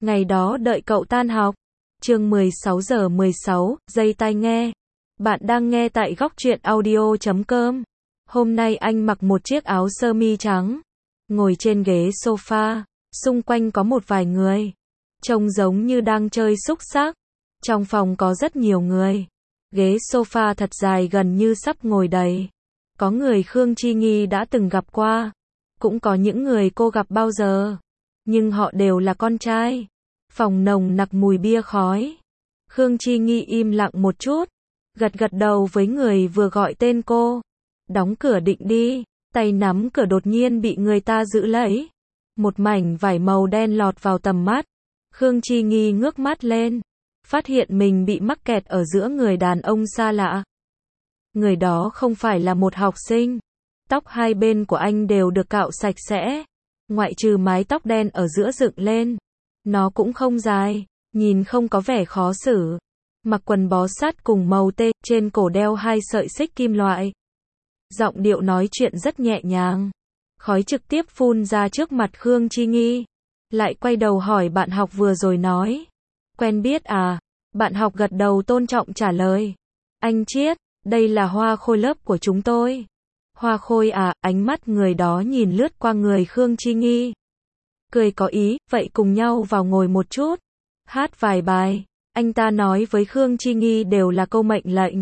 Ngày đó đợi cậu tan học. Chương 16 giờ 16, giây tai nghe. Bạn đang nghe tại góc truyện audio.com. Hôm nay anh mặc một chiếc áo sơ mi trắng, ngồi trên ghế sofa, xung quanh có một vài người, trông giống như đang chơi xúc xắc. Trong phòng có rất nhiều người, ghế sofa thật dài gần như sắp ngồi đầy. Có người Khương Chi Nghi đã từng gặp qua, cũng có những người cô gặp bao giờ, nhưng họ đều là con trai. Phòng nồng nặc mùi bia khói. Khương Chi Nghi im lặng một chút, gật gật đầu với người vừa gọi tên cô. Đóng cửa định đi, tay nắm cửa đột nhiên bị người ta giữ lấy. Một mảnh vải màu đen lọt vào tầm mắt. Khương Chi Nghi ngước mắt lên, phát hiện mình bị mắc kẹt ở giữa người đàn ông xa lạ. Người đó không phải là một học sinh. Tóc hai bên của anh đều được cạo sạch sẽ, ngoại trừ mái tóc đen ở giữa dựng lên. Nó cũng không dài, nhìn không có vẻ khó xử. Mặc quần bó sát cùng màu tê, trên cổ đeo hai sợi xích kim loại. Giọng điệu nói chuyện rất nhẹ nhàng. Khói trực tiếp phun ra trước mặt Khương Chi Nghi. Lại quay đầu hỏi bạn học vừa rồi nói. Quen biết à? Bạn học gật đầu tôn trọng trả lời. Anh Chiết, đây là Hoa Khôi lớp của chúng tôi. Hoa Khôi à? Ánh mắt người đó nhìn lướt qua người Khương Chi Nghi. Cười có ý, vậy cùng nhau vào ngồi một chút. Hát vài bài. Anh ta nói với Khương Chi Nghi đều là câu mệnh lệnh.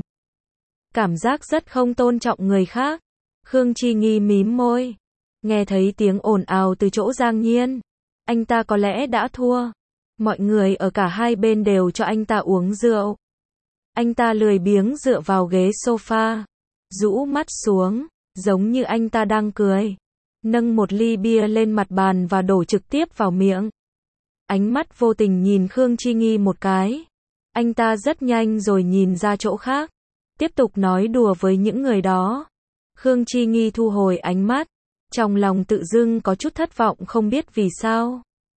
Cảm giác rất không tôn trọng người khác. Khương Chi Nghi mím môi. Nghe thấy tiếng ồn ào từ chỗ Giang Nhiên. Anh ta có lẽ đã thua. Mọi người ở cả hai bên đều cho anh ta uống rượu. Anh ta lười biếng dựa vào ghế sofa, rũ mắt xuống, giống như anh ta đang cười. Nâng một ly bia lên mặt bàn và đổ trực tiếp vào miệng. Ánh mắt vô tình nhìn Khương Chi Nghi một cái. Anh ta rất nhanh rồi nhìn ra chỗ khác, tiếp tục nói đùa với những người đó. Khương Chi Nghi thu hồi ánh mắt, trong lòng tự dưng có chút thất vọng không biết vì sao.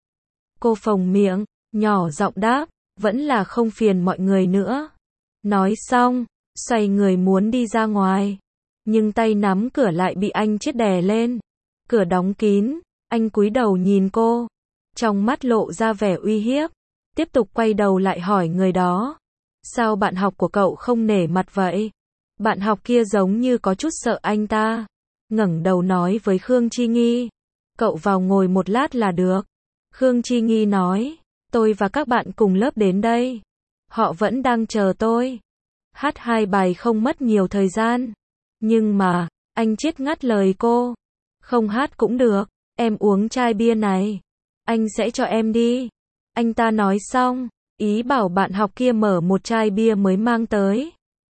Cô phồng miệng, nhỏ giọng đáp, vẫn là không phiền mọi người nữa. Nói xong, xoay người muốn đi ra ngoài, nhưng tay nắm cửa lại bị anh Chiết đè lên. Cửa đóng kín, anh cúi đầu nhìn cô, trong mắt lộ ra vẻ uy hiếp, tiếp tục quay đầu lại hỏi người đó. Sao bạn học của cậu không nể mặt vậy? Bạn học kia giống như có chút sợ anh ta, ngẩng đầu nói với Khương Chi Nghi. Cậu vào ngồi một lát là được. Khương Chi Nghi nói, tôi và các bạn cùng lớp đến đây. Họ vẫn đang chờ tôi. Hát hai bài không mất nhiều thời gian. Nhưng mà, anh Chiết ngắt lời cô. Không hát cũng được, em uống chai bia này. Anh sẽ cho em đi. Anh ta nói xong, ý bảo bạn học kia mở một chai bia mới mang tới.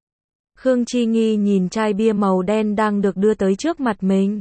Khương Chi Nghi nhìn chai bia màu đen đang được đưa tới trước mặt mình.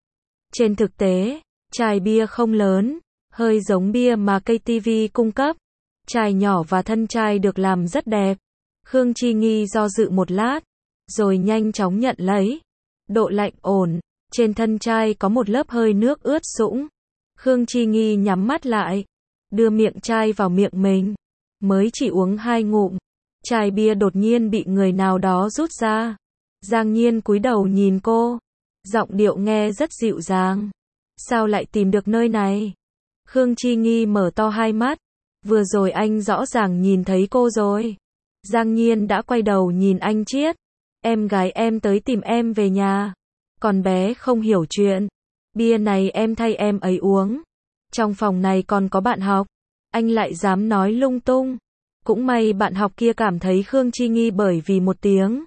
Trên thực tế, chai bia không lớn, hơi giống bia mà KTV cung cấp. Chai nhỏ và thân chai được làm rất đẹp. Khương Chi Nghi do dự một lát, rồi nhanh chóng nhận lấy. Độ lạnh ổn, trên thân chai có một lớp hơi nước ướt sũng. Khương Chi Nghi nhắm mắt lại, đưa miệng chai vào miệng mình. Mới chỉ uống 2 ngụm, chai bia đột nhiên bị người nào đó rút ra. Giang Nhiên cúi đầu nhìn cô, giọng điệu nghe rất dịu dàng. Sao lại tìm được nơi này? Khương Chi Nghi mở to hai mắt. Vừa rồi anh rõ ràng nhìn thấy cô rồi. Giang Nhiên đã quay đầu nhìn anh Chiết. Em gái em tới tìm em về nhà. Còn bé không hiểu chuyện. Bia này em thay em ấy uống. Trong phòng này còn có bạn học. Anh lại dám nói lung tung. Cũng may bạn học kia cảm thấy Khương Chi Nghi bởi vì một tiếng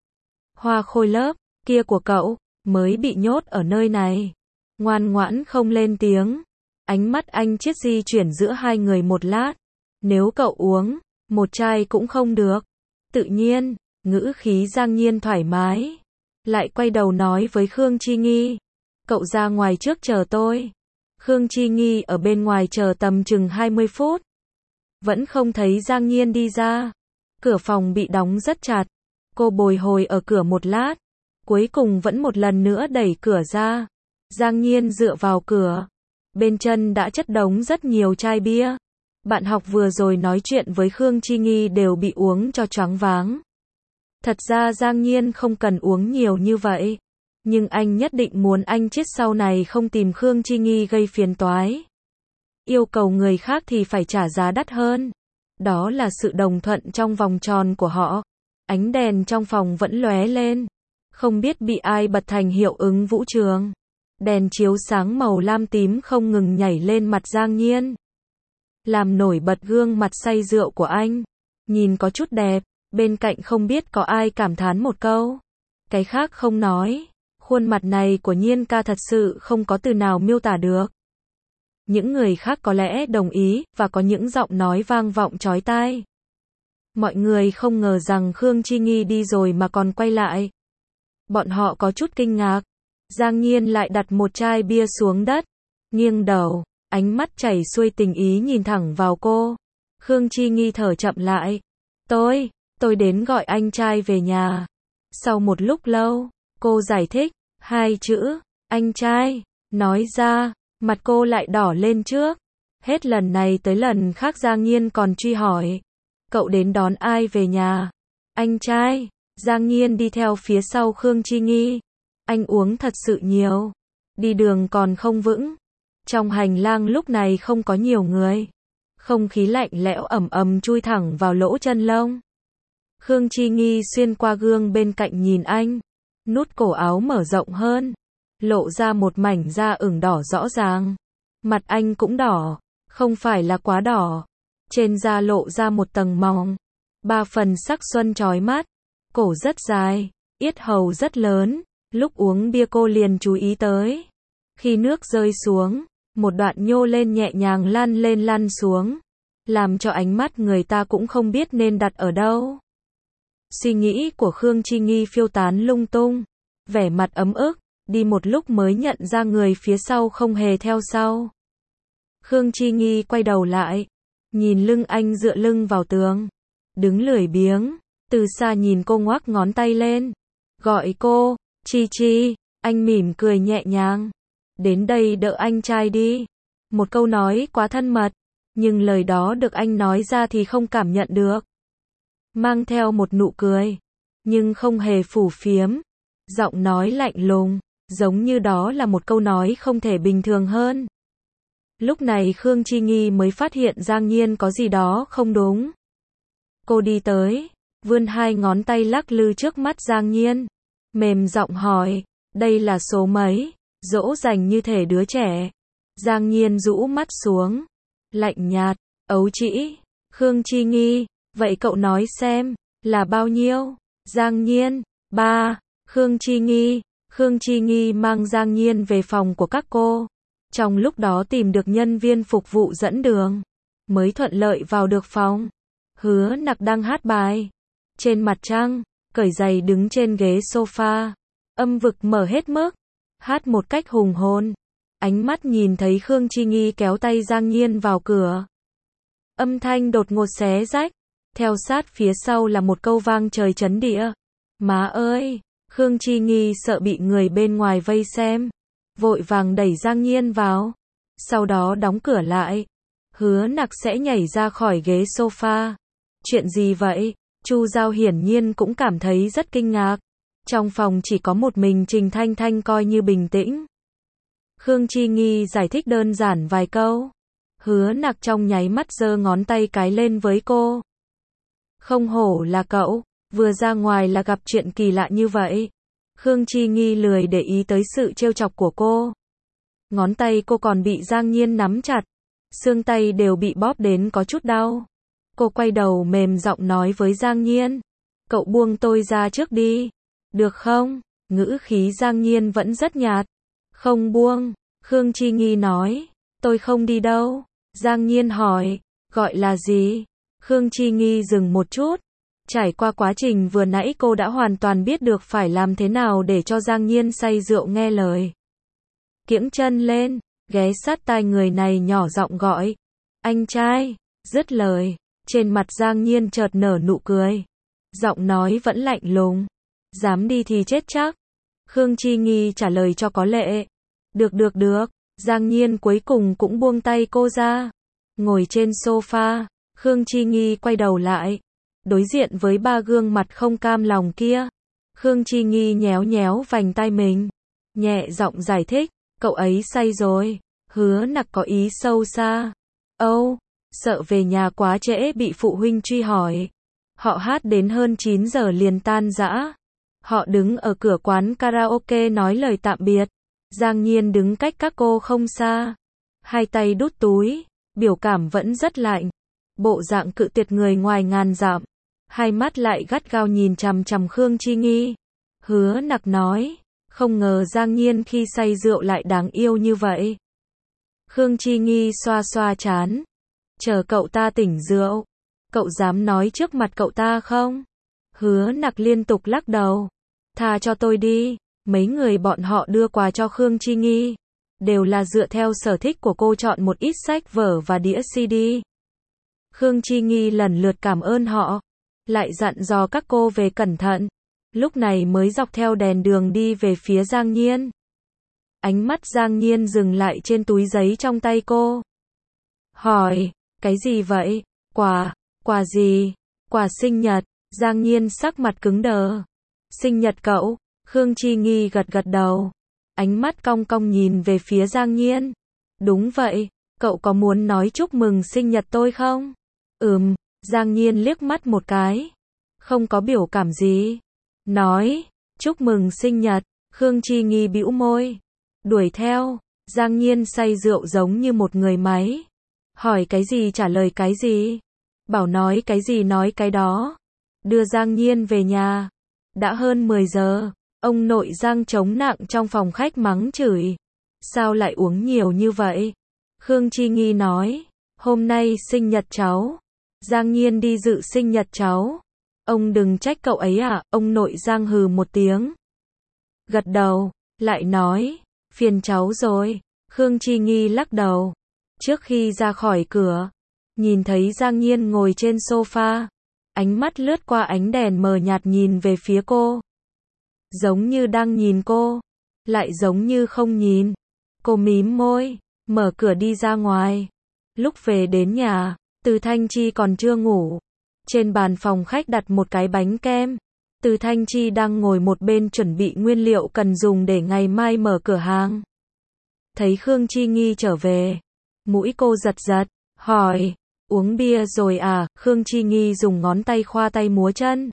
Hoa Khôi lớp kia của cậu mới bị nhốt ở nơi này. Ngoan ngoãn không lên tiếng. Ánh mắt anh Chiết di chuyển giữa hai người một lát. Nếu cậu uống một chai cũng không được. Tự nhiên, ngữ khí Giang Nhiên thoải mái. Lại quay đầu nói với Khương Chi Nghi. Cậu ra ngoài trước chờ tôi. Khương Chi Nghi ở bên ngoài chờ tầm chừng 20 phút. Vẫn không thấy Giang Nhiên đi ra. Cửa phòng bị đóng rất chặt. Cô bồi hồi ở cửa một lát. Cuối cùng vẫn một lần nữa đẩy cửa ra. Giang Nhiên dựa vào cửa. Bên chân đã chất đống rất nhiều chai bia. Bạn học vừa rồi nói chuyện với Khương Chi Nghi đều bị uống cho choáng váng. Thật ra Giang Nhiên không cần uống nhiều như vậy. Nhưng anh nhất định muốn anh Chiết sau này không tìm Khương Chi Nghi gây phiền toái. Yêu cầu người khác thì phải trả giá đắt hơn. Đó là sự đồng thuận trong vòng tròn của họ. Ánh đèn trong phòng vẫn lóe lên. Không biết bị ai bật thành hiệu ứng vũ trường. Đèn chiếu sáng màu lam tím không ngừng nhảy lên mặt Giang Nhiên. Làm nổi bật gương mặt say rượu của anh. Nhìn có chút đẹp, bên cạnh không biết có ai cảm thán một câu. Cái khác không nói. Khuôn mặt này của Nhiên ca thật sự không có từ nào miêu tả được. Những người khác có lẽ đồng ý, và có những giọng nói vang vọng chói tai. Mọi người không ngờ rằng Khương Chi Nghi đi rồi mà còn quay lại. Bọn họ có chút kinh ngạc. Giang Nhiên lại đặt một chai bia xuống đất, nghiêng đầu, ánh mắt chảy xuôi tình ý nhìn thẳng vào cô. Khương Chi Nghi thở chậm lại. Tôi đến gọi anh trai về nhà. Sau một lúc lâu, cô giải thích, hai chữ, anh trai, nói ra, mặt cô lại đỏ lên trước. Hết lần này tới lần khác Giang Nhiên còn truy hỏi, cậu đến đón ai về nhà? Anh trai. Giang Nhiên đi theo phía sau Khương Chi Nghi. Anh uống thật sự nhiều. Đi đường còn không vững. Trong hành lang lúc này không có nhiều người. Không khí lạnh lẽo ẩm ẩm chui thẳng vào lỗ chân lông. Khương Chi Nghi xuyên qua gương bên cạnh nhìn anh. Nút cổ áo mở rộng hơn. Lộ ra một mảnh da ửng đỏ rõ ràng. Mặt anh cũng đỏ. Không phải là quá đỏ. Trên da lộ ra một tầng mỏng. 3 phần sắc xuân chói mắt. Cổ rất dài. Yết hầu rất lớn. Lúc uống bia cô liền chú ý tới. Khi nước rơi xuống, một đoạn nhô lên nhẹ nhàng lăn lên lăn xuống. Làm cho ánh mắt người ta cũng không biết nên đặt ở đâu. Suy nghĩ của Khương Chi Nghi phiêu tán lung tung. Vẻ mặt ấm ức, đi một lúc mới nhận ra người phía sau không hề theo sau. Khương Chi Nghi quay đầu lại. Nhìn lưng anh dựa lưng vào tường. Đứng lười biếng. Từ xa nhìn cô ngoắc ngón tay lên. Gọi cô. Chi Chi, anh mỉm cười nhẹ nhàng. Đến đây đỡ anh trai đi. Một câu nói quá thân mật, nhưng lời đó được anh nói ra thì không cảm nhận được. Mang theo một nụ cười, nhưng không hề phù phiếm. Giọng nói lạnh lùng, giống như đó là một câu nói không thể bình thường hơn. Lúc này Khương Chi Nghi mới phát hiện Giang Nhiên có gì đó không đúng. Cô đi tới, vươn 2 ngón tay lắc lư trước mắt Giang Nhiên. Mềm giọng hỏi, đây là số mấy, dỗ dành như thể đứa trẻ. Giang Nhiên rũ mắt xuống, lạnh nhạt, ấu trĩ. Khương Chi Nghi, vậy cậu nói xem, là bao nhiêu? Giang Nhiên, 3. Khương Chi Nghi mang Giang Nhiên về phòng của các cô. Trong lúc đó tìm được nhân viên phục vụ dẫn đường, mới thuận lợi vào được phòng. Hứa Nặc đang hát bài. Trên mặt trăng. Cởi giày đứng trên ghế sofa. Âm vực mở hết mức. Hát một cách hùng hồn. Ánh mắt nhìn thấy Khương Chi Nghi kéo tay Giang Nhiên vào cửa. Âm thanh đột ngột xé rách. Theo sát phía sau là một câu vang trời chấn địa. Má ơi! Khương Chi Nghi sợ bị người bên ngoài vây xem. Vội vàng đẩy Giang Nhiên vào. Sau đó đóng cửa lại. Hứa Nặc sẽ nhảy ra khỏi ghế sofa. Chuyện gì vậy? Chu Giao hiển nhiên cũng cảm thấy rất kinh ngạc. Trong phòng chỉ có một mình Trình Thanh Thanh coi như bình tĩnh. Khương Chi Nghi giải thích đơn giản vài câu. Hứa Nặc trong nháy mắt giơ ngón tay cái lên với cô. Không hổ là cậu, vừa ra ngoài là gặp chuyện kỳ lạ như vậy. Khương Chi Nghi lười để ý tới sự trêu chọc của cô. Ngón tay cô còn bị Giang Nhiên nắm chặt. Xương tay đều bị bóp đến có chút đau. Cô quay đầu mềm giọng nói với Giang Nhiên. Cậu buông tôi ra trước đi. Được không? Ngữ khí Giang Nhiên vẫn rất nhạt. Không buông. Khương Chi Nghi nói. Tôi không đi đâu. Giang Nhiên hỏi. Gọi là gì? Khương Chi Nghi dừng một chút. Trải qua quá trình vừa nãy cô đã hoàn toàn biết được phải làm thế nào để cho Giang Nhiên say rượu nghe lời. Kiễng chân lên. Ghé sát tai người này nhỏ giọng gọi. Anh trai. Dứt lời. Trên mặt Giang Nhiên chợt nở nụ cười. Giọng nói vẫn lạnh lùng. Dám đi thì chết chắc. Khương Chi Nghi trả lời cho có lệ. Được. Giang Nhiên cuối cùng cũng buông tay cô ra. Ngồi trên sofa. Khương Chi Nghi quay đầu lại. Đối diện với 3 gương mặt không cam lòng kia. Khương Chi Nghi nhéo nhéo vành tai mình. Nhẹ giọng giải thích. Cậu ấy say rồi. Hứa Nặc có ý sâu xa. Âu, sợ về nhà quá trễ bị phụ huynh truy hỏi. Họ hát đến hơn 9 giờ liền tan rã. Họ đứng ở cửa quán karaoke nói lời tạm biệt. Giang Nhiên đứng cách các cô không xa. Hai tay đút túi, biểu cảm vẫn rất lạnh. Bộ dạng cự tuyệt người ngoài ngàn dặm. Hai mắt lại gắt gao nhìn chằm chằm Khương Chi Nghi. Hứa Nặc nói, không ngờ Giang Nhiên khi say rượu lại đáng yêu như vậy. Khương Chi Nghi xoa xoa trán. Chờ cậu ta tỉnh rượu. Cậu dám nói trước mặt cậu ta không? Hứa Nặc liên tục lắc đầu. Tha cho tôi đi. Mấy người bọn họ đưa quà cho Khương Chi Nghi. Đều là dựa theo sở thích của cô chọn một ít sách vở và đĩa CD. Khương Chi Nghi lần lượt cảm ơn họ. Lại dặn dò các cô về cẩn thận. Lúc này mới dọc theo đèn đường đi về phía Giang Nhiên. Ánh mắt Giang Nhiên dừng lại trên túi giấy trong tay cô. Hỏi, cái gì vậy? Quà gì? Quà sinh nhật. Giang Nhiên sắc mặt cứng đờ. Sinh nhật cậu? Khương Chi Nghi gật gật đầu. Ánh mắt cong cong nhìn về phía Giang Nhiên. Đúng vậy, cậu có muốn nói chúc mừng sinh nhật tôi không? Giang Nhiên liếc mắt một cái. Không có biểu cảm gì. Nói, chúc mừng sinh nhật. Khương Chi Nghi bĩu môi. Đuổi theo. Giang Nhiên say rượu giống như một người máy. Hỏi cái gì trả lời cái gì. Bảo nói cái gì nói cái đó. Đưa Giang Nhiên về nhà. Đã hơn 10 giờ. Ông nội Giang chống nặng trong phòng khách mắng chửi. Sao lại uống nhiều như vậy? Khương Chi Nghi nói. Hôm nay sinh nhật cháu. Giang Nhiên đi dự sinh nhật cháu. Ông đừng trách cậu ấy à? Ông nội Giang hừ một tiếng. Gật đầu. Lại nói. Phiền cháu rồi. Khương Chi Nghi lắc đầu. Trước khi ra khỏi cửa. Nhìn thấy Giang Nhiên ngồi trên sofa. Ánh mắt lướt qua ánh đèn mờ nhạt nhìn về phía cô. Giống như đang nhìn cô. Lại giống như không nhìn. Cô mím môi. Mở cửa đi ra ngoài. Lúc về đến nhà. Từ Thanh Chi còn chưa ngủ. Trên bàn phòng khách đặt một cái bánh kem. Từ Thanh Chi đang ngồi một bên chuẩn bị nguyên liệu cần dùng để ngày mai mở cửa hàng. Thấy Khương Chi Nghi trở về. Mũi cô giật giật. Hỏi. Uống bia rồi à? Khương Chi Nghi dùng ngón tay khoa tay múa chân.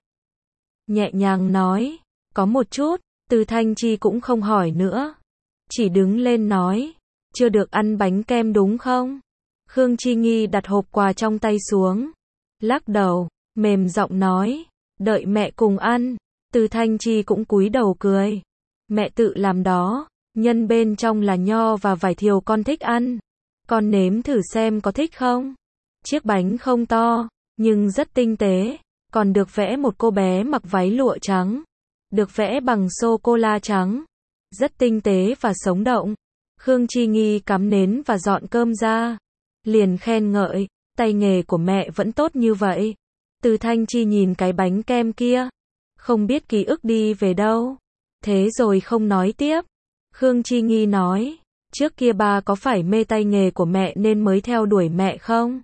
Nhẹ nhàng nói. Có một chút. Từ Thanh Chi cũng không hỏi nữa. Chỉ đứng lên nói. Chưa được ăn bánh kem đúng không? Khương Chi Nghi đặt hộp quà trong tay xuống. Lắc đầu. Mềm giọng nói. Đợi mẹ cùng ăn. Từ Thanh Chi cũng cúi đầu cười. Mẹ tự làm đó. Nhân bên trong là nho và vải thiều con thích ăn. Con nếm thử xem có thích không? Chiếc bánh không to. Nhưng rất tinh tế. Còn được vẽ một cô bé mặc váy lụa trắng. Được vẽ bằng sô-cô-la trắng. Rất tinh tế và sống động. Khương Chi Nghi cắm nến và dọn cơm ra. Liền khen ngợi. Tay nghề của mẹ vẫn tốt như vậy. Từ Thanh Chi nhìn cái bánh kem kia. Không biết ký ức đi về đâu. Thế rồi không nói tiếp. Khương Chi Nghi nói. Trước kia ba có phải mê tay nghề của mẹ nên mới theo đuổi mẹ không?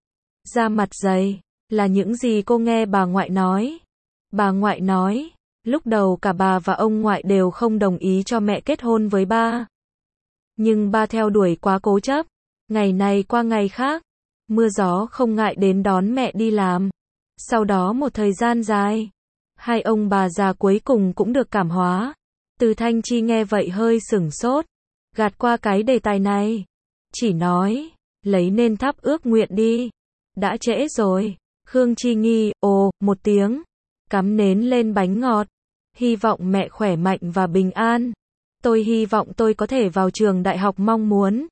Da mặt dày. Là những gì cô nghe bà ngoại nói. Bà ngoại nói. Lúc đầu cả bà và ông ngoại đều không đồng ý cho mẹ kết hôn với ba. Nhưng ba theo đuổi quá cố chấp. Ngày này qua ngày khác. Mưa gió không ngại đến đón mẹ đi làm. Sau đó một thời gian dài. Hai ông bà già cuối cùng cũng được cảm hóa. Từ Thanh Chi nghe vậy hơi sửng sốt. Gạt qua cái đề tài này. Chỉ nói. Lấy nên thắp ước nguyện đi. Đã trễ rồi. Khương Chi Nghi, ồ, một tiếng. Cắm nến lên bánh ngọt. Hy vọng mẹ khỏe mạnh và bình an. Tôi hy vọng tôi có thể vào trường đại học mong muốn.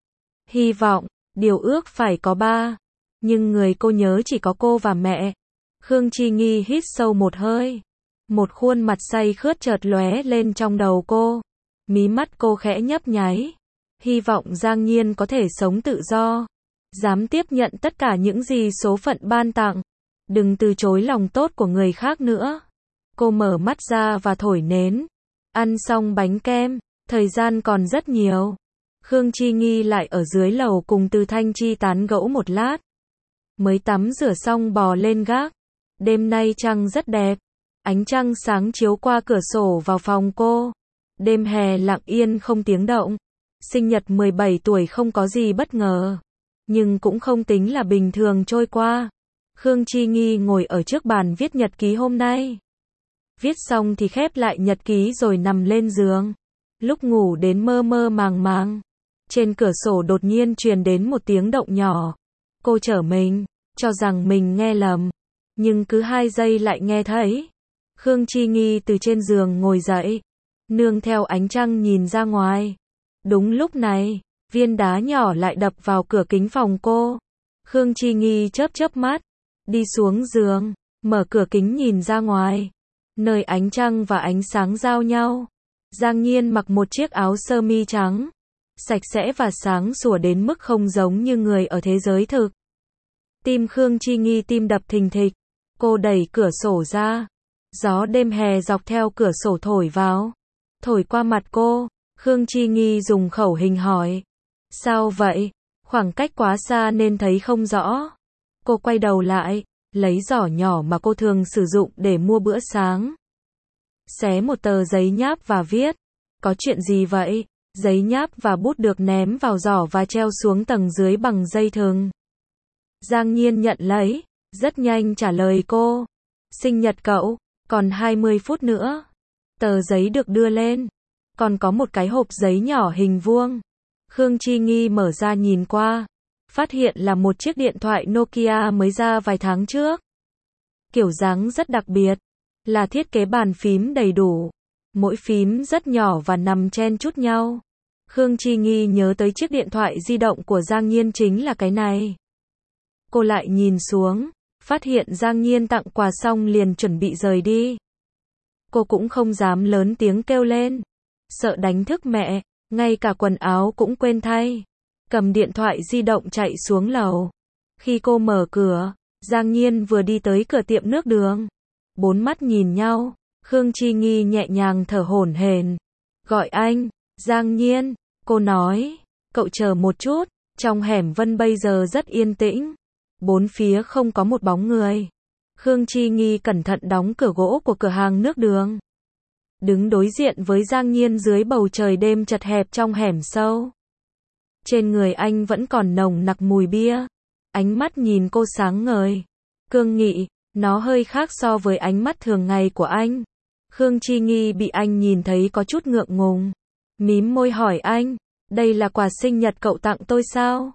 Hy vọng, điều ước phải có ba. Nhưng người cô nhớ chỉ có cô và mẹ. Khương Chi Nghi hít sâu một hơi. Một khuôn mặt say khướt chợt lóe lên trong đầu cô. Mí mắt cô khẽ nhấp nháy. Hy vọng Giang Nhiên có thể sống tự do. Dám tiếp nhận tất cả những gì số phận ban tặng. Đừng từ chối lòng tốt của người khác nữa. Cô mở mắt ra và thổi nến. Ăn xong bánh kem, thời gian còn rất nhiều. Khương Chi Nghi lại ở dưới lầu cùng Từ Thanh Chi tán gẫu một lát. Mới tắm rửa xong bò lên gác. Đêm nay trăng rất đẹp. Ánh trăng sáng chiếu qua cửa sổ vào phòng cô. Đêm hè lặng yên không tiếng động. Sinh nhật 17 tuổi không có gì bất ngờ, nhưng cũng không tính là bình thường trôi qua. Khương Chi Nghi ngồi ở trước bàn viết nhật ký hôm nay. Viết xong thì khép lại nhật ký rồi nằm lên giường. Lúc ngủ đến mơ mơ màng màng, trên cửa sổ đột nhiên truyền đến một tiếng động nhỏ. Cô trở mình, cho rằng mình nghe lầm, nhưng cứ 2 giây lại nghe thấy. Khương Chi Nghi từ trên giường ngồi dậy, nương theo ánh trăng nhìn ra ngoài. Đúng lúc này, viên đá nhỏ lại đập vào cửa kính phòng cô. Khương Chi Nghi chớp chớp mắt, đi xuống giường, mở cửa kính nhìn ra ngoài, nơi ánh trăng và ánh sáng giao nhau. Giang Nhiên mặc một chiếc áo sơ mi trắng, sạch sẽ và sáng sủa đến mức không giống như người ở thế giới thực. Tim Khương Chi Nghi tim đập thình thịch, cô đẩy cửa sổ ra. Gió đêm hè dọc theo cửa sổ thổi vào, thổi qua mặt cô. Khương Chi Nghi dùng khẩu hình hỏi. Sao vậy? Khoảng cách quá xa nên thấy không rõ. Cô quay đầu lại, lấy giỏ nhỏ mà cô thường sử dụng để mua bữa sáng. Xé một tờ giấy nháp và viết. Có chuyện gì vậy? Giấy nháp và bút được ném vào giỏ và treo xuống tầng dưới bằng dây thừng. Giang Nhiên nhận lấy, rất nhanh trả lời cô. Sinh nhật cậu, còn 20 phút nữa. Tờ giấy được đưa lên, còn có một cái hộp giấy nhỏ hình vuông. Khương Chi Nghi mở ra nhìn qua, phát hiện là một chiếc điện thoại Nokia mới ra vài tháng trước. Kiểu dáng rất đặc biệt, là thiết kế bàn phím đầy đủ, mỗi phím rất nhỏ và nằm chen chúc nhau. Khương Chi Nghi nhớ tới chiếc điện thoại di động của Giang Nhiên chính là cái này. Cô lại nhìn xuống, phát hiện Giang Nhiên tặng quà xong liền chuẩn bị rời đi. Cô cũng không dám lớn tiếng kêu lên, sợ đánh thức mẹ, ngay cả quần áo cũng quên thay. Cầm điện thoại di động chạy xuống lầu. Khi cô mở cửa, Giang Nhiên vừa đi tới cửa tiệm nước đường. 4 mắt nhìn nhau, Khương Chi Nghi nhẹ nhàng thở hổn hển. Gọi anh, Giang Nhiên, cô nói, cậu chờ một chút, trong hẻm Vân bây giờ rất yên tĩnh. 4 phía không có một bóng người. Khương Chi Nghi cẩn thận đóng cửa gỗ của cửa hàng nước đường. Đứng đối diện với Giang Nhiên dưới bầu trời đêm chật hẹp trong hẻm sâu. Trên người anh vẫn còn nồng nặc mùi bia. Ánh mắt nhìn cô sáng ngời, cương nghị, nó hơi khác so với ánh mắt thường ngày của anh. Khương Chi Nghi bị anh nhìn thấy có chút ngượng ngùng. Mím môi hỏi anh, đây là quà sinh nhật cậu tặng tôi sao?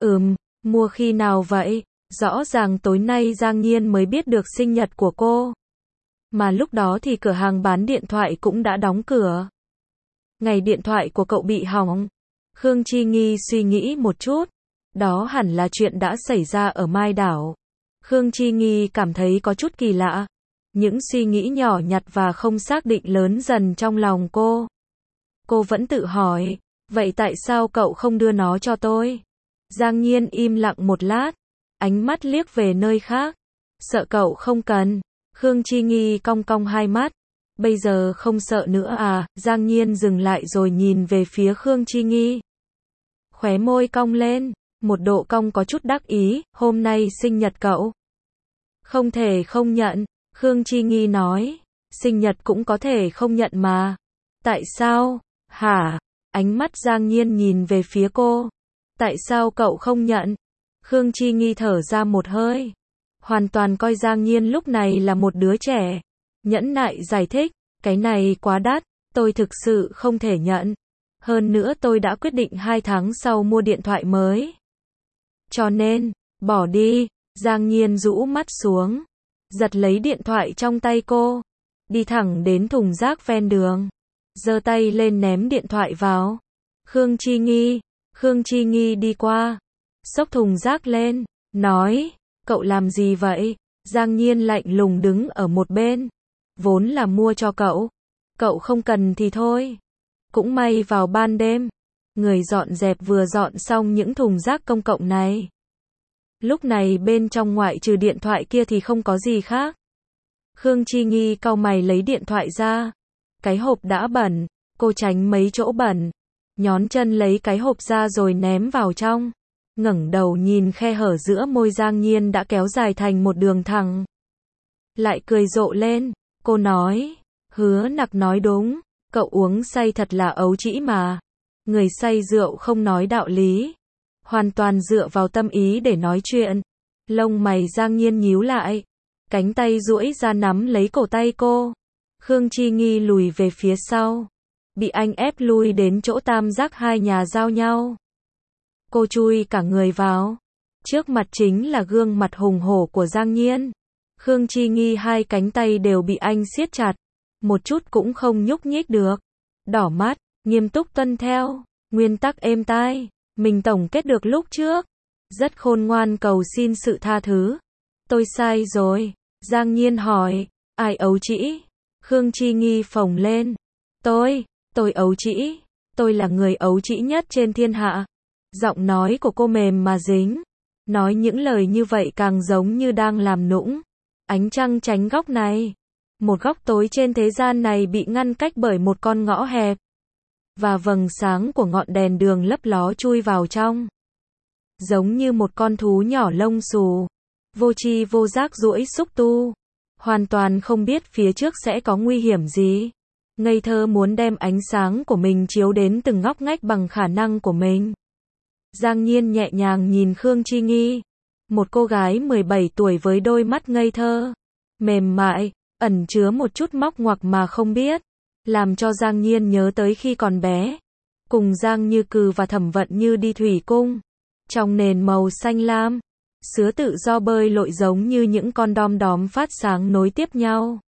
Mua khi nào vậy? Rõ ràng tối nay Giang Nhiên mới biết được sinh nhật của cô. Mà lúc đó thì cửa hàng bán điện thoại cũng đã đóng cửa. Ngày điện thoại của cậu bị hỏng. Khương Chi Nghi suy nghĩ một chút. Đó hẳn là chuyện đã xảy ra ở Mai Đảo. Khương Chi Nghi cảm thấy có chút kỳ lạ. Những suy nghĩ nhỏ nhặt và không xác định lớn dần trong lòng cô. Cô vẫn tự hỏi, vậy tại sao cậu không đưa nó cho tôi? Giang Nhiên im lặng một lát, ánh mắt liếc về nơi khác. Sợ cậu không cần. Khương Chi Nghi cong cong hai mắt. Bây giờ không sợ nữa à? Giang Nhiên dừng lại rồi nhìn về phía Khương Chi Nghi. Khóe môi cong lên, một độ cong có chút đắc ý, hôm nay sinh nhật cậu. Không thể không nhận, Khương Chi Nghi nói, sinh nhật cũng có thể không nhận mà. Tại sao? Hả? Ánh mắt Giang Nhiên nhìn về phía cô. Tại sao cậu không nhận? Khương Chi Nghi thở ra một hơi. Hoàn toàn coi Giang Nhiên lúc này là một đứa trẻ. Nhẫn nại giải thích, cái này quá đắt, tôi thực sự không thể nhận. Hơn nữa tôi đã quyết định 2 tháng sau mua điện thoại mới. Cho nên, bỏ đi. Giang Nhiên rũ mắt xuống, giật lấy điện thoại trong tay cô, đi thẳng đến thùng rác ven đường, giơ tay lên ném điện thoại vào. Khương Chi Nghi đi qua, xốc thùng rác lên, nói, cậu làm gì vậy? Giang Nhiên lạnh lùng đứng ở một bên, vốn là mua cho cậu, cậu không cần thì thôi. Cũng may vào ban đêm, người dọn dẹp vừa dọn xong những thùng rác công cộng này. Lúc này bên trong ngoại trừ điện thoại kia thì không có gì khác. Khương Chi Nghi cau mày lấy điện thoại ra. Cái hộp đã bẩn, cô tránh mấy chỗ bẩn. Nhón chân lấy cái hộp ra rồi ném vào trong. Ngẩng đầu nhìn khe hở giữa môi Giang Nhiên đã kéo dài thành một đường thẳng. Lại cười rộ lên, cô nói, Hứa Nặc nói đúng, cậu uống say thật là ấu trĩ mà. Người say rượu không nói đạo lý, hoàn toàn dựa vào tâm ý để nói chuyện. Lông mày Giang Nhiên nhíu lại, cánh tay duỗi ra nắm lấy cổ tay cô. Khương Chi Nghi lùi về phía sau, bị anh ép lui đến chỗ tam giác hai nhà giao nhau. Cô chui cả người vào, trước mặt chính là gương mặt hùng hổ của Giang Nhiên. Khương Chi Nghi hai cánh tay đều bị anh siết chặt, một chút cũng không nhúc nhích được. Đỏ mắt, nghiêm túc tuân theo nguyên tắc êm tai mình tổng kết được lúc trước, rất khôn ngoan cầu xin sự tha thứ. Tôi sai rồi. Giang Nhiên hỏi, ai ấu trĩ? Khương Chi Nghi phồng lên. Tôi ấu trĩ. Tôi là người ấu trĩ nhất trên thiên hạ. Giọng nói của cô mềm mà dính. Nói những lời như vậy càng giống như đang làm nũng. Ánh trăng tránh góc này. Một góc tối trên thế gian này bị ngăn cách bởi một con ngõ hẹp. Và vầng sáng của ngọn đèn đường lấp ló chui vào trong. Giống như một con thú nhỏ lông xù. Vô tri vô giác duỗi xúc tu. Hoàn toàn không biết phía trước sẽ có nguy hiểm gì. Ngây thơ muốn đem ánh sáng của mình chiếu đến từng ngóc ngách bằng khả năng của mình. Giang Nhiên nhẹ nhàng nhìn Khương Chi Nghi. Một cô gái 17 tuổi với đôi mắt ngây thơ, mềm mại, ẩn chứa một chút móc ngoặc mà không biết. Làm cho Giang Nhiên nhớ tới khi còn bé. Cùng Giang Như Cừ và Thẩm Vận Như đi thủy cung. Trong nền màu xanh lam, sứa tự do bơi lội giống như những con đom đóm phát sáng nối tiếp nhau.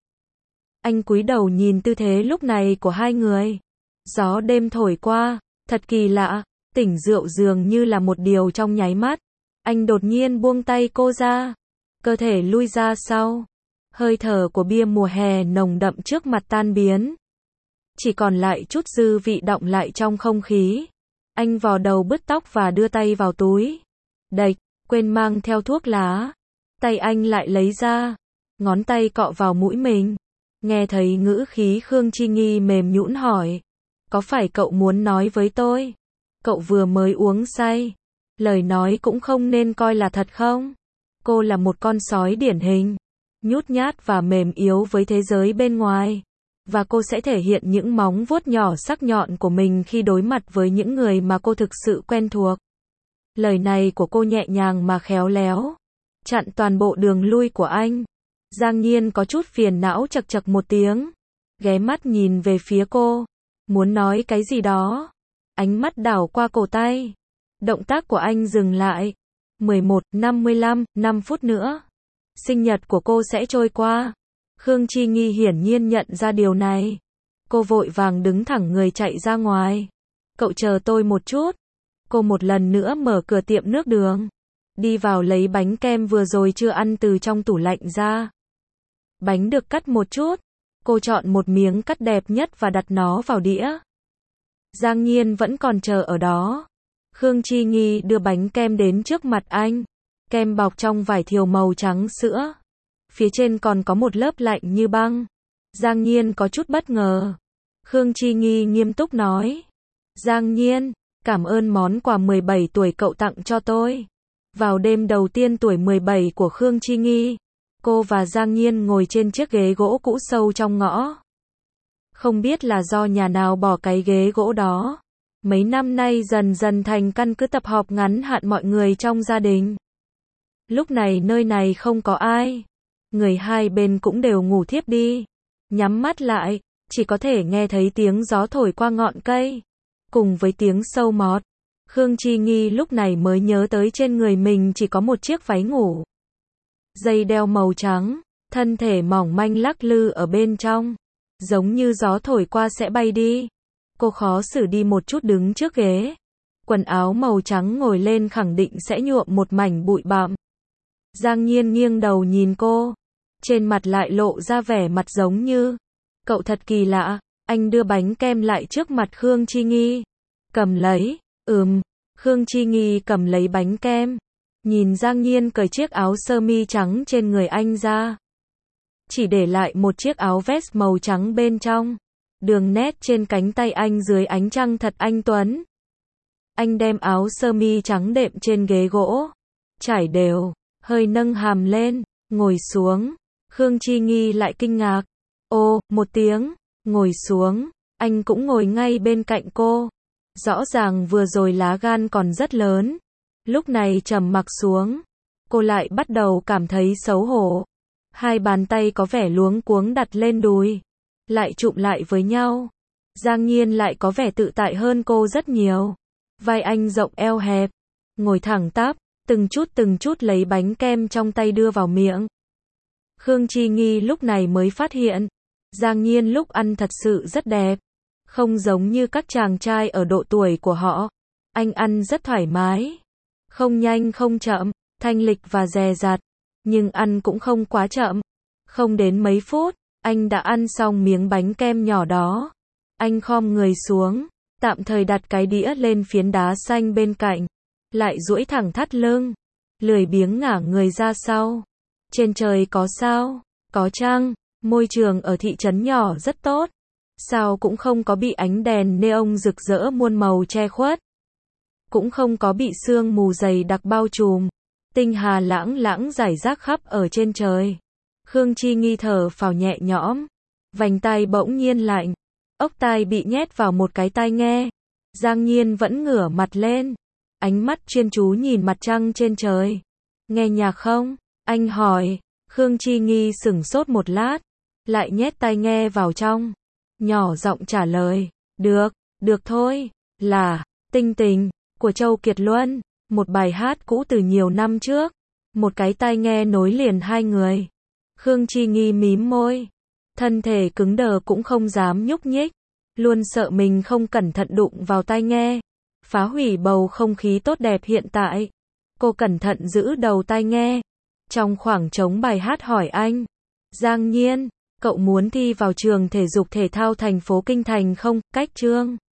Anh cúi đầu nhìn tư thế lúc này của hai người. Gió đêm thổi qua, thật kỳ lạ, tỉnh rượu dường như là một điều trong nháy mắt. Anh đột nhiên buông tay cô ra, cơ thể lui ra sau. Hơi thở của bia mùa hè nồng đậm trước mặt tan biến. Chỉ còn lại chút dư vị đọng lại trong không khí. Anh vò đầu bứt tóc và đưa tay vào túi. Đạch, quên mang theo thuốc lá. Tay anh lại lấy ra, ngón tay cọ vào mũi mình. Nghe thấy ngữ khí Khương Chi Nghi mềm nhũn hỏi. Có phải cậu muốn nói với tôi? Cậu vừa mới uống say. Lời nói cũng không nên coi là thật không? Cô là một con sói điển hình. Nhút nhát và mềm yếu với thế giới bên ngoài. Và cô sẽ thể hiện những móng vuốt nhỏ sắc nhọn của mình khi đối mặt với những người mà cô thực sự quen thuộc. Lời này của cô nhẹ nhàng mà khéo léo, chặn toàn bộ đường lui của anh. Giang Nhiên có chút phiền não chật chật một tiếng, ghé mắt nhìn về phía cô, muốn nói cái gì đó. Ánh mắt đảo qua cổ tay. Động tác của anh dừng lại. 11:55, 5 phút nữa. Sinh nhật của cô sẽ trôi qua. Khương Chi Nghi hiển nhiên nhận ra điều này. Cô vội vàng đứng thẳng người chạy ra ngoài. Cậu chờ tôi một chút. Cô một lần nữa mở cửa tiệm nước đường. Đi vào lấy bánh kem vừa rồi chưa ăn từ trong tủ lạnh ra. Bánh được cắt một chút. Cô chọn một miếng cắt đẹp nhất và đặt nó vào đĩa. Giang Nhiên vẫn còn chờ ở đó. Khương Chi Nghi đưa bánh kem đến trước mặt anh. Kem bọc trong vải thiều màu trắng sữa. Phía trên còn có một lớp lạnh như băng. Giang Nhiên có chút bất ngờ. Khương Chi Nghi nghiêm túc nói. Giang Nhiên, cảm ơn món quà 17 tuổi cậu tặng cho tôi. Vào đêm đầu tiên tuổi 17 của Khương Chi Nghi, cô và Giang Nhiên ngồi trên chiếc ghế gỗ cũ sâu trong ngõ. Không biết là do nhà nào bỏ cái ghế gỗ đó. Mấy năm nay dần dần thành căn cứ tập họp ngắn hạn mọi người trong gia đình. Lúc này nơi này không có ai. Người hai bên cũng đều ngủ thiếp đi. Nhắm mắt lại, chỉ có thể nghe thấy tiếng gió thổi qua ngọn cây. Cùng với tiếng sâu mót. Khương Chi Nghi lúc này mới nhớ tới trên người mình chỉ có một chiếc váy ngủ. Dây đeo màu trắng, thân thể mỏng manh lắc lư ở bên trong. Giống như gió thổi qua sẽ bay đi. Cô khó xử đi một chút đứng trước ghế. Quần áo màu trắng ngồi lên khẳng định sẽ nhuộm một mảnh bụi bặm. Giang Nhiên nghiêng đầu nhìn cô. Trên mặt lại lộ ra vẻ mặt giống như. Cậu thật kỳ lạ. Anh đưa bánh kem lại trước mặt Khương Chi Nghi. Cầm lấy. Khương Chi Nghi cầm lấy bánh kem. Nhìn Giang Nhiên cởi chiếc áo sơ mi trắng trên người anh ra. Chỉ để lại một chiếc áo vest màu trắng bên trong. Đường nét trên cánh tay anh dưới ánh trăng thật anh tuấn. Anh đem áo sơ mi trắng đệm trên ghế gỗ. Trải đều, hơi nâng hàm lên, ngồi xuống. Khương Chi Nghi lại kinh ngạc. Ô, một tiếng, ngồi xuống. Anh cũng ngồi ngay bên cạnh cô. Rõ ràng vừa rồi lá gan còn rất lớn. Lúc này trầm mặc xuống. Cô lại bắt đầu cảm thấy xấu hổ. Hai bàn tay có vẻ luống cuống đặt lên đùi. Lại chụm lại với nhau. Giang Nhiên lại có vẻ tự tại hơn cô rất nhiều. Vai anh rộng eo hẹp. Ngồi thẳng tắp. Từng chút lấy bánh kem trong tay đưa vào miệng. Khương Chi Nghi lúc này mới phát hiện. Giang Nhiên lúc ăn thật sự rất đẹp. Không giống như các chàng trai ở độ tuổi của họ. Anh ăn rất thoải mái. Không nhanh không chậm, thanh lịch và dè dặt. Nhưng ăn cũng không quá chậm. Không đến mấy phút, anh đã ăn xong miếng bánh kem nhỏ đó. Anh khom người xuống, tạm thời đặt cái đĩa lên phiến đá xanh bên cạnh. Lại duỗi thẳng thắt lưng. Lười biếng ngả người ra sau. Trên trời có sao? Có trăng. Môi trường ở thị trấn nhỏ rất tốt. Sao cũng không có bị ánh đèn neon rực rỡ muôn màu che khuất. Cũng không có bị sương mù dày đặc bao trùm. Tinh hà lãng lãng rải rác khắp ở trên trời. Khương Chi Nghi thở phào nhẹ nhõm. Vành tai bỗng nhiên lạnh. Ốc tai bị nhét vào một cái tai nghe. Giang Nhiên vẫn ngửa mặt lên. Ánh mắt chuyên chú nhìn mặt trăng trên trời. Nghe nhạc không? Anh hỏi. Khương Chi Nghi sửng sốt một lát. Lại nhét tai nghe vào trong. Nhỏ giọng trả lời. Được thôi. Là Tinh Tình của Châu Kiệt Luân. Một bài hát cũ từ nhiều năm trước. Một cái tai nghe nối liền hai người. Khương Chi Nghi mím môi. Thân thể cứng đờ cũng không dám nhúc nhích. Luôn sợ mình không cẩn thận đụng vào tai nghe. Phá hủy bầu không khí tốt đẹp hiện tại. Cô cẩn thận giữ đầu tai nghe. Trong khoảng trống bài hát hỏi anh. Giang Nhiên, cậu muốn thi vào trường thể dục thể thao thành phố Kinh Thành không? Cách chương